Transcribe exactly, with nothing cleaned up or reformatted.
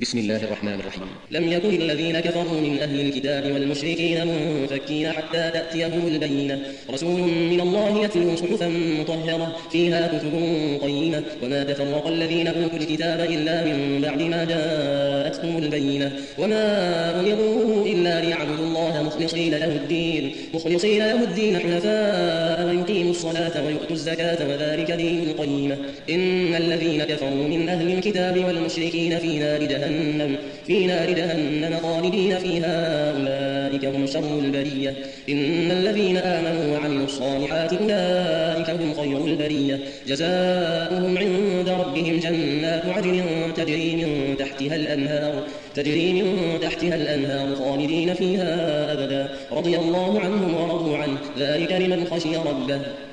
بسم الله الرحمن الرحيم. لم يكن الذين كفروا من أهل الكتاب والمشركين منفكين حتى تأتيهم البينة، رسول من الله يتلو صحفا مطهرة فيها كتب قيمة، وما تفرق الذين أوتوا الكتاب إلا من بعد ما جاءتهم البينة، وما أمروا إلا ليعبدوا الله مخلصين له الدين مخلصين له الدين حنفاء ويقيموا الصلاة ويؤتوا الزكاة وذلك دين القيمة. إن الذين كفروا من أهل الكتاب والمشركين في نار جهنم في نار جهنم خالدين فيها أولئك هم شر البرية. إن الذين آمنوا وعملوا الصالحات أولئك هم خير البرية، جزاؤهم عند ربهم جنات عدن تجري من تحتها الأنهار تجري من تحتها الأنهار خالدين فيها أبدا، رضي الله عنهم ورضوا عنه، ذلك لمن خشي ربه.